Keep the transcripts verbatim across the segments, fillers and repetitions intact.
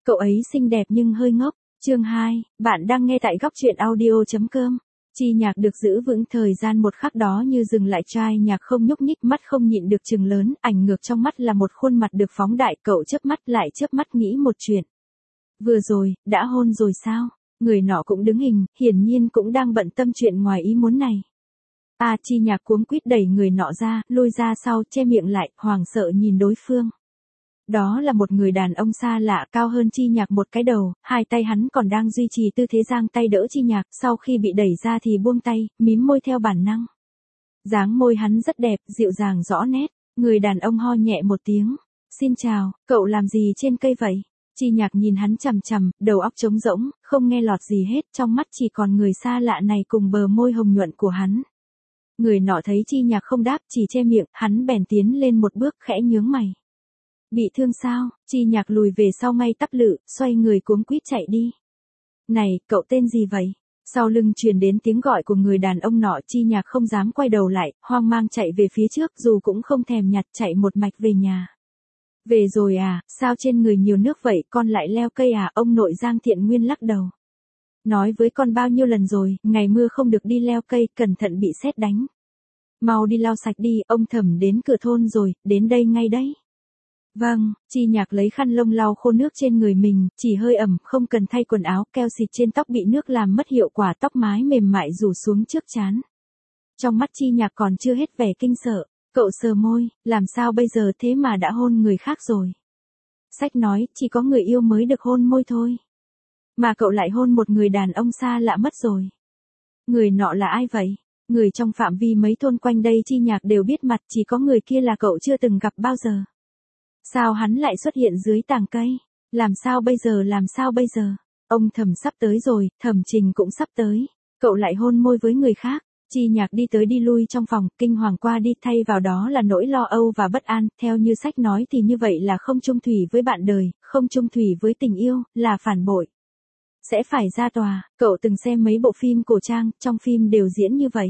Cậu ấy xinh đẹp nhưng hơi ngốc. Chương hai, bạn đang nghe tại góc truyện audio.com. Chi Nhạc được giữ vững thời gian một khắc đó như dừng lại, trai nhạc không nhúc nhích, mắt không nhịn được trừng lớn, ảnh ngược trong mắt là một khuôn mặt được phóng đại. Cậu chớp mắt lại chớp mắt nghĩ một chuyện. Vừa rồi, đã hôn rồi sao? Người nọ cũng đứng hình, hiển nhiên cũng đang bận tâm chuyện ngoài ý muốn này. À, Chi Nhạc cuống quýt đẩy người nọ ra, lùi ra sau, che miệng lại, hoảng sợ nhìn đối phương. Đó là một người đàn ông xa lạ, cao hơn Chi Nhạc một cái đầu, hai tay hắn còn đang duy trì tư thế giang tay đỡ Chi Nhạc, sau khi bị đẩy ra thì buông tay, mím môi theo bản năng. Dáng môi hắn rất đẹp, dịu dàng rõ nét. Người đàn ông ho nhẹ một tiếng. Xin chào, cậu làm gì trên cây vậy? Chi Nhạc nhìn hắn chằm chằm, đầu óc trống rỗng, không nghe lọt gì hết, trong mắt chỉ còn người xa lạ này cùng bờ môi hồng nhuận của hắn. Người nọ thấy Chi Nhạc không đáp, chỉ che miệng, hắn bèn tiến lên một bước, khẽ nhướng mày. Bị thương sao? Chi Nhạc lùi về sau ngay tắp lự, xoay người cuống quýt chạy đi. Này, cậu tên gì vậy? Sau lưng truyền đến tiếng gọi của người đàn ông nọ. Chi Nhạc không dám quay đầu lại, hoang mang chạy về phía trước, dù cũng không thèm nhặt, chạy một mạch về nhà. Về rồi à, sao trên người nhiều nước vậy, con lại leo cây à? Ông nội Giang Thiện Nguyên lắc đầu. Nói với con bao nhiêu lần rồi, ngày mưa không được đi leo cây, cẩn thận bị sét đánh. Mau đi lau sạch đi, ông Thẩm đến cửa thôn rồi, đến đây ngay đấy. Vâng, Chi Nhạc lấy khăn lông lau khô nước trên người mình, chỉ hơi ẩm, không cần thay quần áo, keo xịt trên tóc bị nước làm mất hiệu quả, tóc mái mềm mại rủ xuống trước trán. Trong mắt Chi Nhạc còn chưa hết vẻ kinh sợ, cậu sờ môi, làm sao bây giờ, thế mà đã hôn người khác rồi. Sách nói, chỉ có người yêu mới được hôn môi thôi. Mà cậu lại hôn một người đàn ông xa lạ mất rồi. Người nọ là ai vậy? Người trong phạm vi mấy thôn quanh đây Chi Nhạc đều biết mặt, chỉ có người kia là cậu chưa từng gặp bao giờ. Sao hắn lại xuất hiện dưới tàng cây? Làm sao bây giờ, làm sao bây giờ? Ông Thẩm sắp tới rồi, Thẩm Trình cũng sắp tới. Cậu lại hôn môi với người khác. Chi Nhạc đi tới đi lui trong phòng, kinh hoàng qua đi, thay vào đó là nỗi lo âu và bất an. Theo như sách nói thì như vậy là không chung thủy với bạn đời, không chung thủy với tình yêu, là phản bội. Sẽ phải ra tòa. Cậu từng xem mấy bộ phim cổ trang, trong phim đều diễn như vậy.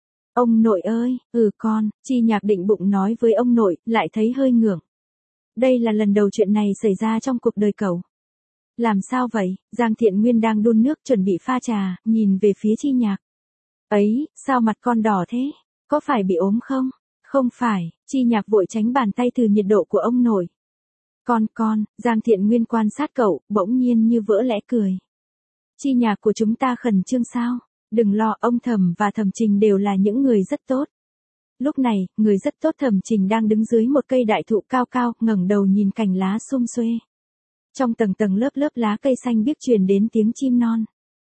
Ông nội ơi, ừ con, Chi Nhạc định bụng nói với ông nội, lại thấy hơi ngượng. Đây là lần đầu chuyện này xảy ra trong cuộc đời cậu. Làm sao vậy? Giang Thiện Nguyên đang đun nước chuẩn bị pha trà, nhìn về phía Chi Nhạc. Ấy, sao mặt con đỏ thế? Có phải bị ốm không? Không phải, Chi Nhạc vội tránh bàn tay từ nhiệt độ của ông nội. Con con, Giang Thiện Nguyên quan sát cậu, bỗng nhiên như vỡ lẽ cười. Chi Nhạc của chúng ta khẩn trương sao? Đừng lo, ông Thẩm và Thẩm Trình đều là những người rất tốt. Lúc này, người rất tốt Thẩm Trình đang đứng dưới một cây đại thụ cao cao, ngẩng đầu nhìn cành lá sum xuê. Trong tầng tầng lớp lớp lá cây xanh biếc truyền đến tiếng chim non.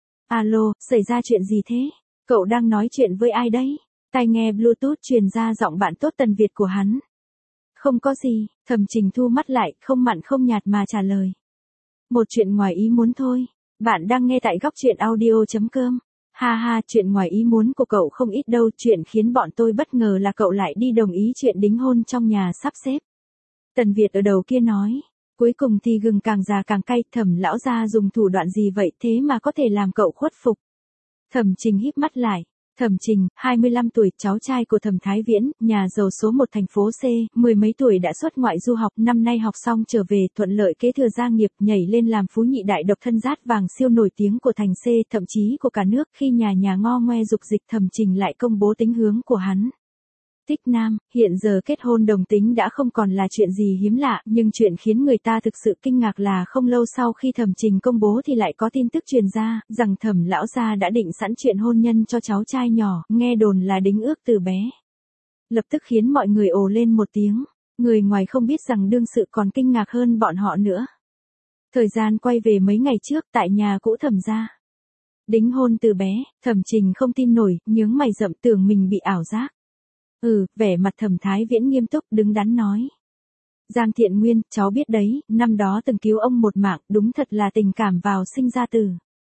Alo, xảy ra chuyện gì thế? Cậu đang nói chuyện với ai đấy? Tai nghe Bluetooth truyền ra giọng bạn tốt Tần Việt của hắn. Không có gì, Thẩm Trình thu mắt lại, không mặn không nhạt mà trả lời. Một chuyện ngoài ý muốn thôi. Bạn đang nghe tại góc truyện audio.com. Ha ha, chuyện ngoài ý muốn của cậu không ít đâu, chuyện khiến bọn tôi bất ngờ là cậu lại đi đồng ý chuyện đính hôn trong nhà sắp xếp. Tần Việt ở đầu kia nói, cuối cùng thì gừng càng già càng cay, Thẩm lão gia dùng thủ đoạn gì vậy thế mà có thể làm cậu khuất phục. Thẩm Trình híp mắt lại. Thẩm Trình, hai mươi lăm tuổi, cháu trai của Thẩm Thái Viễn, nhà giàu số một thành phố C, mười mấy tuổi đã xuất ngoại du học, năm nay học xong trở về, thuận lợi kế thừa gia nghiệp, nhảy lên làm phú nhị đại độc thân rát vàng siêu nổi tiếng của thành C, thậm chí của cả nước. Khi nhà nhà ngo ngoe dục dịch, Thẩm Trình lại công bố tính hướng của hắn. Tích nam, hiện giờ kết hôn đồng tính đã không còn là chuyện gì hiếm lạ, nhưng chuyện khiến người ta thực sự kinh ngạc là không lâu sau khi Thẩm Trình công bố thì lại có tin tức truyền ra, rằng Thẩm lão gia đã định sẵn chuyện hôn nhân cho cháu trai nhỏ, nghe đồn là đính ước từ bé. Lập tức khiến mọi người ồ lên một tiếng, người ngoài không biết rằng đương sự còn kinh ngạc hơn bọn họ nữa. Thời gian quay về mấy ngày trước tại nhà cũ Thẩm gia. Đính hôn từ bé, Thẩm Trình không tin nổi, nhướng mày rậm tưởng mình bị ảo giác. Ừ, vẻ mặt Thẩm Thái Viễn nghiêm túc đứng đắn nói. Giang Thiện Nguyên, cháu biết đấy, năm đó từng cứu ông một mạng, đúng thật là tình cảm vào sinh ra tử.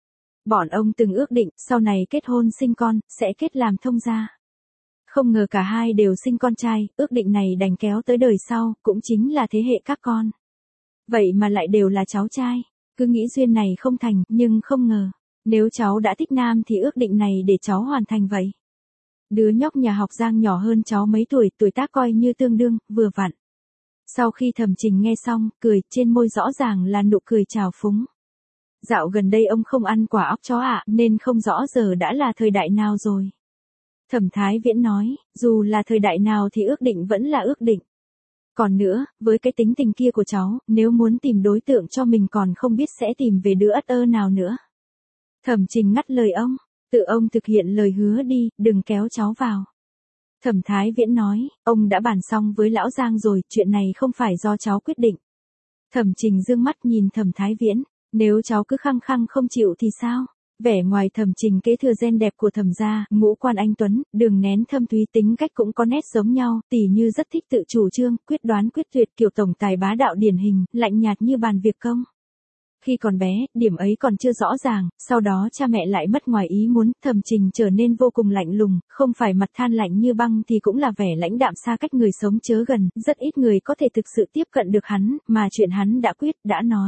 Bọn ông từng ước định, sau này kết hôn sinh con, sẽ kết làm thông gia. Không ngờ cả hai đều sinh con trai, ước định này đành kéo tới đời sau, cũng chính là thế hệ các con. Vậy mà lại đều là cháu trai, cứ nghĩ duyên này không thành, nhưng không ngờ, nếu cháu đã thích nam thì ước định này để cháu hoàn thành vậy. Đứa nhóc nhà học Giang nhỏ hơn cháu mấy tuổi, tuổi tác coi như tương đương, vừa vặn. Sau khi Thẩm Trình nghe xong, cười, trên môi rõ ràng là nụ cười trào phúng. Dạo gần đây ông không ăn quả óc chó ạ, nên không rõ giờ đã là thời đại nào rồi. Thẩm Thái Viễn nói, dù là thời đại nào thì ước định vẫn là ước định. Còn nữa, với cái tính tình kia của cháu, nếu muốn tìm đối tượng cho mình còn không biết sẽ tìm về đứa ất ơ nào nữa. Thẩm Trình ngắt lời ông, tự ông thực hiện lời hứa đi, đừng kéo cháu vào. Thẩm Thái Viễn nói, ông đã bàn xong với Lão Giang rồi, chuyện này không phải do cháu quyết định. Thẩm Trình dương mắt nhìn Thẩm Thái Viễn, nếu cháu cứ khăng khăng không chịu thì sao? Vẻ ngoài Thẩm Trình kế thừa gen đẹp của Thẩm gia, ngũ quan anh tuấn, đường nén thâm thúy, tính cách cũng có nét giống nhau, tỉ như rất thích tự chủ trương, quyết đoán quyết tuyệt, kiểu tổng tài bá đạo điển hình, lạnh nhạt như bàn việc công. Khi còn bé, điểm ấy còn chưa rõ ràng, sau đó cha mẹ lại mất ngoài ý muốn, Thẩm Trình trở nên vô cùng lạnh lùng, không phải mặt than lạnh như băng thì cũng là vẻ lãnh đạm xa cách người sống chớ gần, rất ít người có thể thực sự tiếp cận được hắn, mà chuyện hắn đã quyết, đã nói.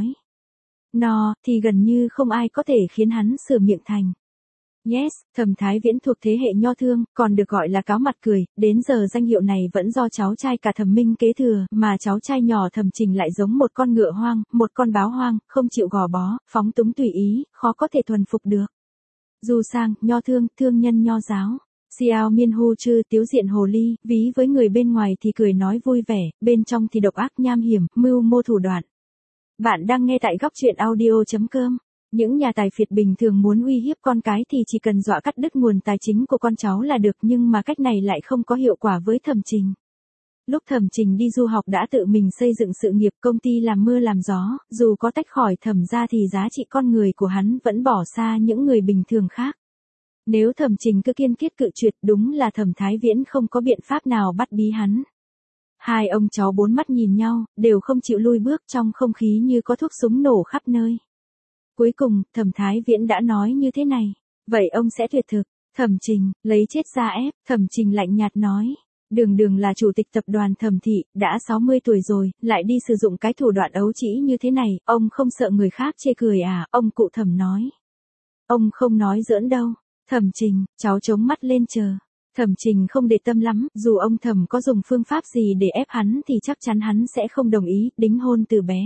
No, thì gần như không ai có thể khiến hắn sửa miệng thành. Yes, Thẩm Thái Viễn thuộc thế hệ nho thương, còn được gọi là cáo mặt cười, đến giờ danh hiệu này vẫn do cháu trai cả Thẩm Minh kế thừa, mà cháu trai nhỏ Thẩm Trình lại giống một con ngựa hoang, một con báo hoang, không chịu gò bó, phóng túng tùy ý, khó có thể thuần phục được. Dù sang, nho thương, thương nhân nho giáo. Xiao Miên Hu Chư tiếu diện hồ ly, ví với người bên ngoài thì cười nói vui vẻ, bên trong thì độc ác nham hiểm, mưu mô thủ đoạn. Bạn đang nghe tại góc truyện audio chấm com. Những nhà tài phiệt bình thường muốn uy hiếp con cái thì chỉ cần dọa cắt đứt nguồn tài chính của con cháu là được, nhưng mà cách này lại không có hiệu quả với Thẩm Trình. Lúc Thẩm Trình đi du học đã tự mình xây dựng sự nghiệp, công ty làm mưa làm gió, dù có tách khỏi Thẩm gia thì giá trị con người của hắn vẫn bỏ xa những người bình thường khác. Nếu Thẩm Trình cứ kiên quyết cự tuyệt, đúng là Thẩm Thái Viễn không có biện pháp nào bắt bí hắn. Hai ông cháu bốn mắt nhìn nhau, đều không chịu lui bước, trong không khí như có thuốc súng nổ khắp nơi. Cuối cùng, Thẩm Thái Viễn đã nói như thế này, vậy ông sẽ tuyệt thực. Thẩm Trình, lấy chết ra ép, Thẩm Trình lạnh nhạt nói. Đường Đường là chủ tịch tập đoàn Thẩm thị, đã sáu mươi tuổi rồi, lại đi sử dụng cái thủ đoạn ấu trĩ như thế này, ông không sợ người khác chê cười à, ông cụ Thẩm nói. Ông không nói giỡn đâu. Thẩm Trình, cháu chống mắt lên chờ. Thẩm Trình không để tâm lắm, dù ông Thẩm có dùng phương pháp gì để ép hắn thì chắc chắn hắn sẽ không đồng ý, đính hôn từ bé.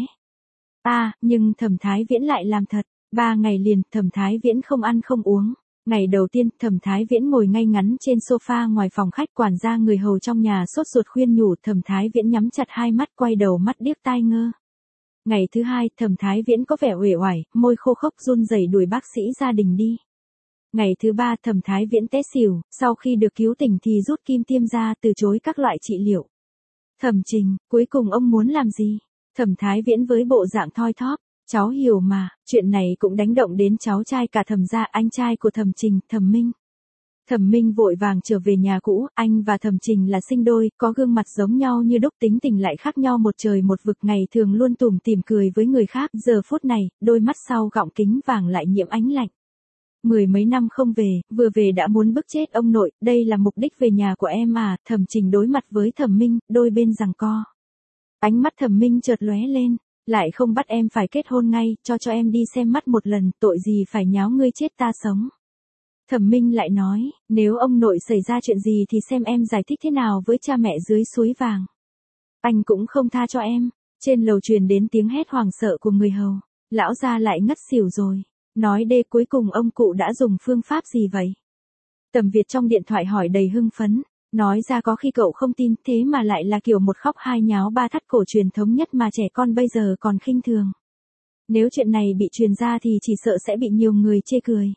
À, nhưng Thẩm Thái Viễn lại làm thật. Ba ngày liền, Thẩm Thái Viễn không ăn không uống. Ngày đầu tiên, Thẩm Thái Viễn ngồi ngay ngắn trên sofa ngoài phòng khách, quản gia người hầu trong nhà sốt ruột khuyên nhủ, Thẩm Thái Viễn nhắm chặt hai mắt, quay đầu mắt điếc tai ngơ. Ngày thứ hai, Thẩm Thái Viễn có vẻ uể oải, môi khô khốc run rẩy đuổi bác sĩ gia đình đi. Ngày thứ ba, Thẩm Thái Viễn té xỉu, sau khi được cứu tỉnh thì rút kim tiêm ra, từ chối các loại trị liệu. Thẩm Trình, cuối cùng ông muốn làm gì? Thẩm Thái Viễn với bộ dạng thoi thóp, cháu hiểu mà, chuyện này cũng đánh động đến cháu trai cả Thẩm gia, anh trai của Thẩm Trình, Thẩm Minh. Thẩm Minh vội vàng trở về nhà cũ, anh và Thẩm Trình là sinh đôi, có gương mặt giống nhau như đúc, tính tình lại khác nhau một trời một vực, ngày thường luôn tủm tỉm cười với người khác, giờ phút này, đôi mắt sau gọng kính vàng lại nhiễm ánh lạnh. Mười mấy năm không về, vừa về đã muốn bức chết ông nội, đây là mục đích về nhà của em à, Thẩm Trình đối mặt với Thẩm Minh, đôi bên giằng co. Ánh mắt Thẩm Minh chợt lóe lên, lại không bắt em phải kết hôn ngay, cho cho em đi xem mắt một lần, tội gì phải nháo ngươi chết ta sống. Thẩm Minh lại nói, nếu ông nội xảy ra chuyện gì thì xem em giải thích thế nào với cha mẹ dưới suối vàng. Anh cũng không tha cho em. Trên lầu truyền đến tiếng hét hoảng sợ của người hầu, lão gia lại ngất xỉu rồi. Nói đê, cuối cùng ông cụ đã dùng phương pháp gì vậy? Tầm Việt trong điện thoại hỏi đầy hưng phấn. Nói ra có khi cậu không tin, thế mà lại là kiểu một khóc hai nháo ba thắt cổ truyền thống nhất mà trẻ con bây giờ còn khinh thường. Nếu chuyện này bị truyền ra thì chỉ sợ sẽ bị nhiều người chê cười.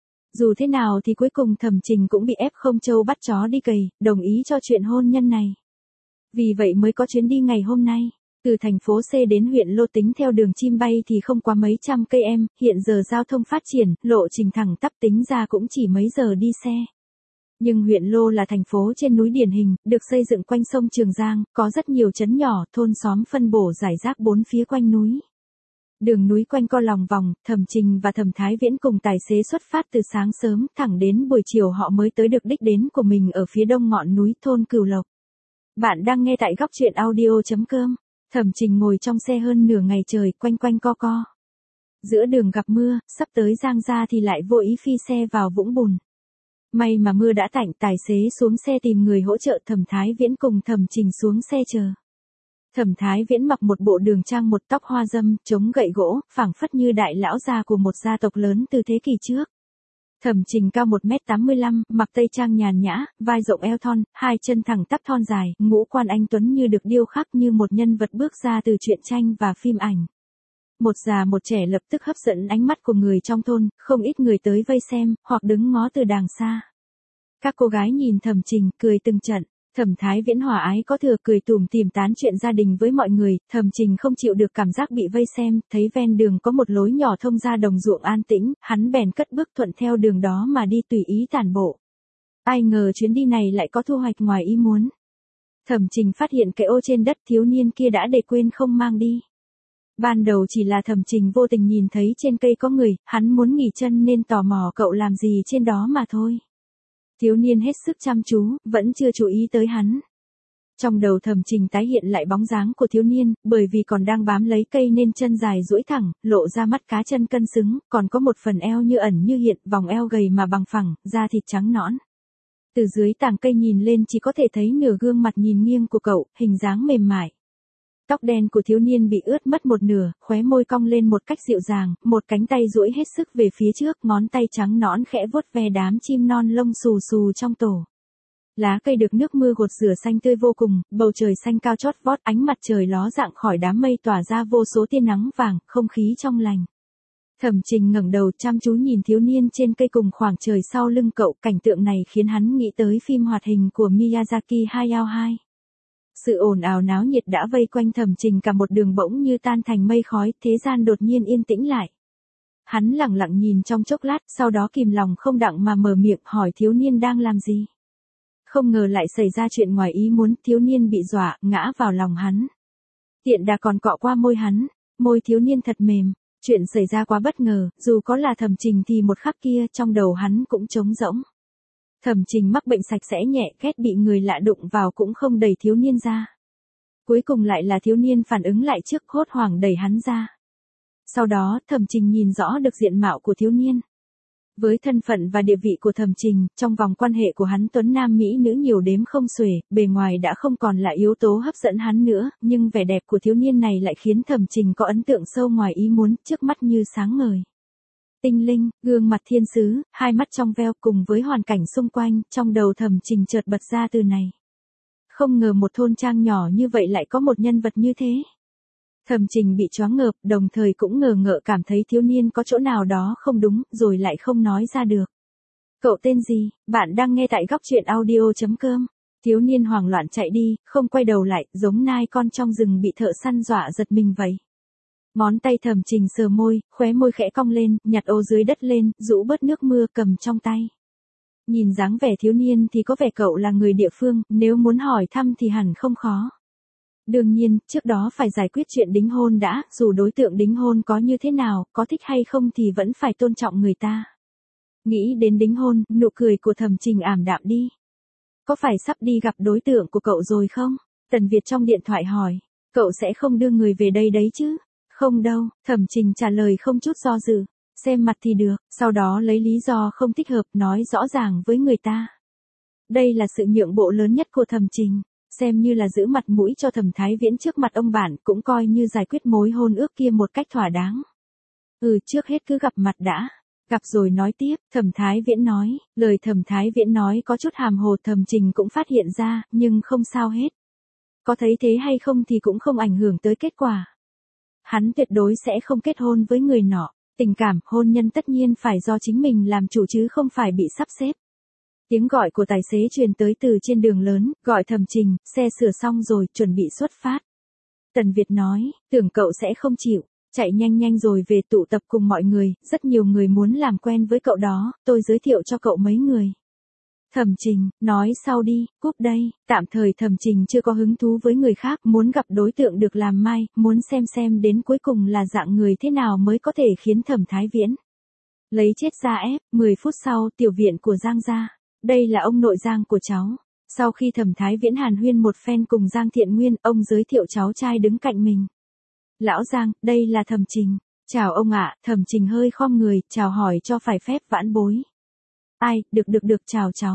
Dù thế nào thì cuối cùng Thẩm Trình cũng bị ép không trâu bắt chó đi cày, đồng ý cho chuyện hôn nhân này. Vì vậy mới có chuyến đi ngày hôm nay. Từ thành phố C đến huyện Lô tính theo đường chim bay thì không quá mấy trăm cây em, hiện giờ giao thông phát triển, lộ trình thẳng tắp tính ra cũng chỉ mấy giờ đi xe. Nhưng huyện Lô là thành phố trên núi điển hình, được xây dựng quanh sông Trường Giang, có rất nhiều trấn nhỏ, thôn xóm phân bổ rải rác bốn phía quanh núi. Đường núi quanh co lòng vòng, Thẩm Trình và Thẩm Thái Viễn cùng tài xế xuất phát từ sáng sớm, thẳng đến buổi chiều họ mới tới được đích đến của mình ở phía đông ngọn núi thôn Cửu Lộc. Bạn đang nghe tại góc truyện audio chấm com. Thẩm Trình ngồi trong xe hơn nửa ngày trời, quanh quanh co co. Giữa đường gặp mưa, sắp tới Giang Gia thì lại vô ý phi xe vào vũng bùn. May mà mưa đã tạnh, tài xế xuống xe tìm người hỗ trợ, Thẩm Thái Viễn cùng Thẩm Trình xuống xe chờ. Thẩm Thái Viễn mặc một bộ đường trang một tóc hoa dâm, chống gậy gỗ, phảng phất như đại lão gia của một gia tộc lớn từ thế kỷ trước. Thẩm Trình cao một mét tám mươi lăm, mặc tây trang nhàn nhã, vai rộng eo thon, hai chân thẳng tắp thon dài, ngũ quan anh tuấn như được điêu khắc như một nhân vật bước ra từ truyện tranh và phim ảnh. Một già một trẻ lập tức hấp dẫn ánh mắt của người trong thôn, không ít người tới vây xem, hoặc đứng ngó từ đàng xa. Các cô gái nhìn Thẩm Trình, cười từng trận. Thẩm Thái Viễn hòa ái có thừa, cười tủm tỉm tán chuyện gia đình với mọi người. Thẩm Trình không chịu được cảm giác bị vây xem, thấy ven đường có một lối nhỏ thông ra đồng ruộng an tĩnh, hắn bèn cất bước thuận theo đường đó mà đi tùy ý tản bộ. Ai ngờ chuyến đi này lại có thu hoạch ngoài ý muốn. Thẩm Trình phát hiện cái ô trên đất thiếu niên kia đã để quên không mang đi. Ban đầu chỉ là Thẩm Trình vô tình nhìn thấy trên cây có người, hắn muốn nghỉ chân nên tò mò cậu làm gì trên đó mà thôi. Thiếu niên hết sức chăm chú, vẫn chưa chú ý tới hắn. Trong đầu Thẩm Trình tái hiện lại bóng dáng của thiếu niên, bởi vì còn đang bám lấy cây nên chân dài duỗi thẳng, lộ ra mắt cá chân cân xứng, còn có một phần eo như ẩn như hiện, vòng eo gầy mà bằng phẳng, da thịt trắng nõn. Từ dưới tàng cây nhìn lên chỉ có thể thấy nửa gương mặt nhìn nghiêng của cậu, hình dáng mềm mại. Tóc đen của thiếu niên bị ướt mất một nửa, khóe môi cong lên một cách dịu dàng, một cánh tay duỗi hết sức về phía trước, ngón tay trắng nõn khẽ vuốt ve đám chim non lông xù xù trong tổ. Lá cây được nước mưa gột rửa xanh tươi vô cùng, bầu trời xanh cao chót vót, ánh mặt trời ló dạng khỏi đám mây tỏa ra vô số tia nắng vàng, không khí trong lành. Thẩm Trình ngẩng đầu chăm chú nhìn thiếu niên trên cây cùng khoảng trời sau lưng cậu, cảnh tượng này khiến hắn nghĩ tới phim hoạt hình của Miyazaki Hayao hai. Sự ồn ào náo nhiệt đã vây quanh Thẩm Trình cả một đường bỗng như tan thành mây khói, thế gian đột nhiên yên tĩnh lại. Hắn lặng lặng nhìn trong chốc lát, sau đó kìm lòng không đặng mà mở miệng hỏi thiếu niên đang làm gì. Không ngờ lại xảy ra chuyện ngoài ý muốn, thiếu niên bị dọa, ngã vào lòng hắn. Tiện đà còn cọ qua môi hắn, môi thiếu niên thật mềm. Chuyện xảy ra quá bất ngờ, dù có là Thẩm Trình thì một khắc kia trong đầu hắn cũng trống rỗng. Thẩm Trình mắc bệnh sạch sẽ nhẹ, ghét bị người lạ đụng vào cũng không đẩy thiếu niên ra. Cuối cùng lại là thiếu niên phản ứng lại trước, hốt hoảng đẩy hắn ra. Sau đó Thẩm Trình nhìn rõ được diện mạo của thiếu niên. Với thân phận và địa vị của Thẩm Trình, trong vòng quan hệ của hắn tuấn nam mỹ nữ nhiều đếm không xuể, bề ngoài đã không còn là yếu tố hấp dẫn hắn nữa, nhưng vẻ đẹp của thiếu niên này lại khiến Thẩm Trình có ấn tượng sâu ngoài ý muốn, trước mắt như sáng ngời. Tinh linh, gương mặt thiên sứ, hai mắt trong veo cùng với hoàn cảnh xung quanh, trong đầu Thẩm Trình chợt bật ra từ này. Không ngờ một thôn trang nhỏ như vậy lại có một nhân vật như thế. Thẩm Trình bị choáng ngợp, đồng thời cũng ngờ ngợ cảm thấy thiếu niên có chỗ nào đó không đúng, rồi lại không nói ra được. Cậu tên gì? Bạn đang nghe tại góc truyện audio chấm com. Thiếu niên hoảng loạn chạy đi, không quay đầu lại, giống nai con trong rừng bị thợ săn dọa giật mình vậy. Ngón tay Thẩm Trình sờ môi, khóe môi khẽ cong lên, nhặt ô dưới đất lên, rũ bớt nước mưa cầm trong tay. Nhìn dáng vẻ thiếu niên thì có vẻ cậu là người địa phương, nếu muốn hỏi thăm thì hẳn không khó. Đương nhiên, trước đó phải giải quyết chuyện đính hôn đã, dù đối tượng đính hôn có như thế nào, có thích hay không thì vẫn phải tôn trọng người ta. Nghĩ đến đính hôn, nụ cười của Thẩm Trình ảm đạm đi. Có phải sắp đi gặp đối tượng của cậu rồi không? Tần Việt trong điện thoại hỏi. Cậu sẽ không đưa người về đây đấy chứ? Không đâu, Thẩm Trình trả lời không chút do dự. Xem mặt thì được, sau đó lấy lý do không thích hợp nói rõ ràng với người ta. Đây là sự nhượng bộ lớn nhất của Thẩm Trình. Xem như là giữ mặt mũi cho Thẩm Thái Viễn trước mặt ông bản, cũng coi như giải quyết mối hôn ước kia một cách thỏa đáng. Ừ, trước hết cứ gặp mặt đã. Gặp rồi nói tiếp, Thẩm Thái Viễn nói. Lời Thẩm Thái Viễn nói có chút hàm hồ, Thẩm Trình cũng phát hiện ra, nhưng không sao hết. Có thấy thế hay không thì cũng không ảnh hưởng tới kết quả. Hắn tuyệt đối sẽ không kết hôn với người nọ. Tình cảm, hôn nhân tất nhiên phải do chính mình làm chủ chứ không phải bị sắp xếp. Tiếng gọi của tài xế truyền tới từ trên đường lớn, gọi Thẩm Trình, xe sửa xong rồi, chuẩn bị xuất phát. Tần Việt nói, tưởng cậu sẽ không chịu, chạy nhanh nhanh rồi về tụ tập cùng mọi người, rất nhiều người muốn làm quen với cậu đó, tôi giới thiệu cho cậu mấy người. Thẩm Trình, nói sau đi, cúp đây, tạm thời Thẩm Trình chưa có hứng thú với người khác, muốn gặp đối tượng được làm mai, muốn xem xem đến cuối cùng là dạng người thế nào mới có thể khiến Thẩm Thái Viễn lấy chết ra ép. Mười phút sau, tiểu viện của Giang gia. Đây là ông nội Giang của cháu. Sau khi Thẩm Thái Viễn hàn huyên một phen cùng Giang Thiện Nguyên, ông giới thiệu cháu trai đứng cạnh mình. Lão Giang, đây là Thẩm Trình. Chào ông ạ. Thẩm Trình hơi khom người, chào hỏi cho phải phép vãn bối. Ai, được được được, chào cháu.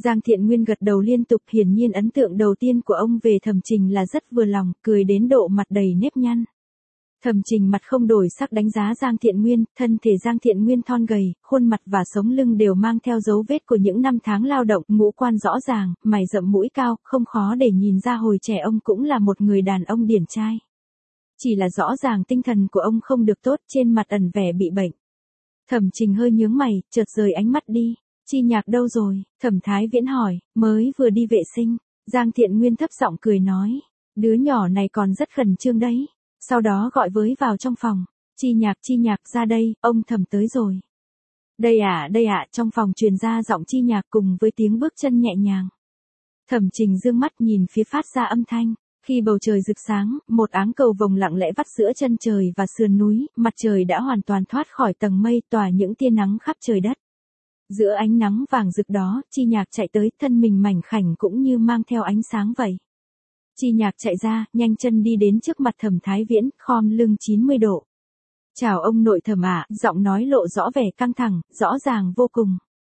Giang Thiện Nguyên gật đầu liên tục, hiển nhiên ấn tượng đầu tiên của ông về Thẩm Trình là rất vừa lòng, cười đến độ mặt đầy nếp nhăn. Thẩm Trình mặt không đổi sắc đánh giá Giang Thiện Nguyên, thân thể Giang Thiện Nguyên thon gầy, khuôn mặt và sống lưng đều mang theo dấu vết của những năm tháng lao động, ngũ quan rõ ràng, mày rậm mũi cao, không khó để nhìn ra hồi trẻ ông cũng là một người đàn ông điển trai. Chỉ là rõ ràng tinh thần của ông không được tốt, trên mặt ẩn vẻ bị bệnh. Thẩm Trình hơi nhướng mày, chợt rời ánh mắt đi. Chi Nhạc đâu rồi? Thẩm Thái Viễn hỏi, mới vừa đi vệ sinh. Giang Thiện Nguyên thấp giọng cười nói, đứa nhỏ này còn rất khẩn trương đấy. Sau đó gọi với vào trong phòng. Chi Nhạc, Chi Nhạc ra đây, ông Thẩm tới rồi. Đây à, đây ạ, à, trong phòng truyền ra giọng Chi Nhạc cùng với tiếng bước chân nhẹ nhàng. Thẩm Trình dương mắt nhìn phía phát ra âm thanh. Khi bầu trời rực sáng, một áng cầu vồng lặng lẽ vắt giữa chân trời và sườn núi, mặt trời đã hoàn toàn thoát khỏi tầng mây, tỏa những tia nắng khắp trời đất. Giữa ánh nắng vàng rực đó, Chi Nhạc chạy tới, thân mình mảnh khảnh cũng như mang theo ánh sáng vậy. Chi Nhạc chạy ra, nhanh chân đi đến trước mặt Thẩm Thái Viễn, khom lưng chín mươi độ. Chào ông nội Thẩm ạ, giọng nói lộ rõ vẻ căng thẳng, rõ ràng vô cùng.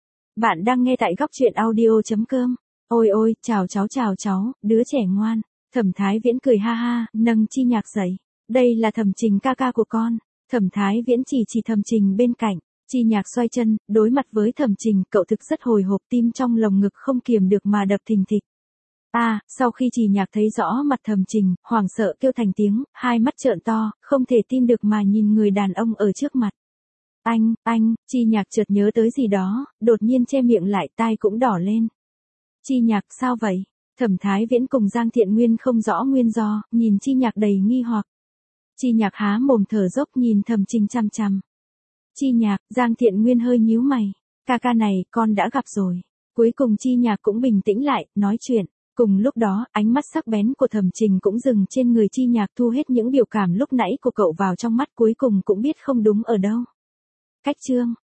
Bạn đang nghe tại góc truyện audio chấm com. Ôi ôi, chào cháu chào cháu, đứa trẻ ngoan. Thẩm Thái Viễn cười ha ha, nâng Chi Nhạc dậy. Đây là Thẩm Trình ca ca của con. Thẩm Thái Viễn chỉ chỉ Thẩm Trình bên cạnh. Chi Nhạc xoay chân, đối mặt với Thẩm Trình, cậu thực rất hồi hộp, tim trong lồng ngực không kiềm được mà đập thình thịch. À, sau khi Chi Nhạc thấy rõ mặt Thẩm Trình, hoảng sợ kêu thành tiếng, hai mắt trợn to, không thể tin được mà nhìn người đàn ông ở trước mặt. Anh, anh, Chi Nhạc chợt nhớ tới gì đó, đột nhiên che miệng lại, tai cũng đỏ lên. Chi Nhạc, sao vậy? Thẩm Thái Viễn cùng Giang Thiện Nguyên không rõ nguyên do, nhìn Chi Nhạc đầy nghi hoặc. Chi Nhạc há mồm thở dốc nhìn Thẩm Trình chằm chằm. Chi Nhạc, Giang Thiện Nguyên hơi nhíu mày. Ca ca này, con đã gặp rồi. Cuối cùng Chi Nhạc cũng bình tĩnh lại, nói chuyện. Cùng lúc đó, ánh mắt sắc bén của Thẩm Trình cũng dừng trên người Chi Nhạc, thu hết những biểu cảm lúc nãy của cậu vào trong mắt, cuối cùng cũng biết không đúng ở đâu. Cách chương.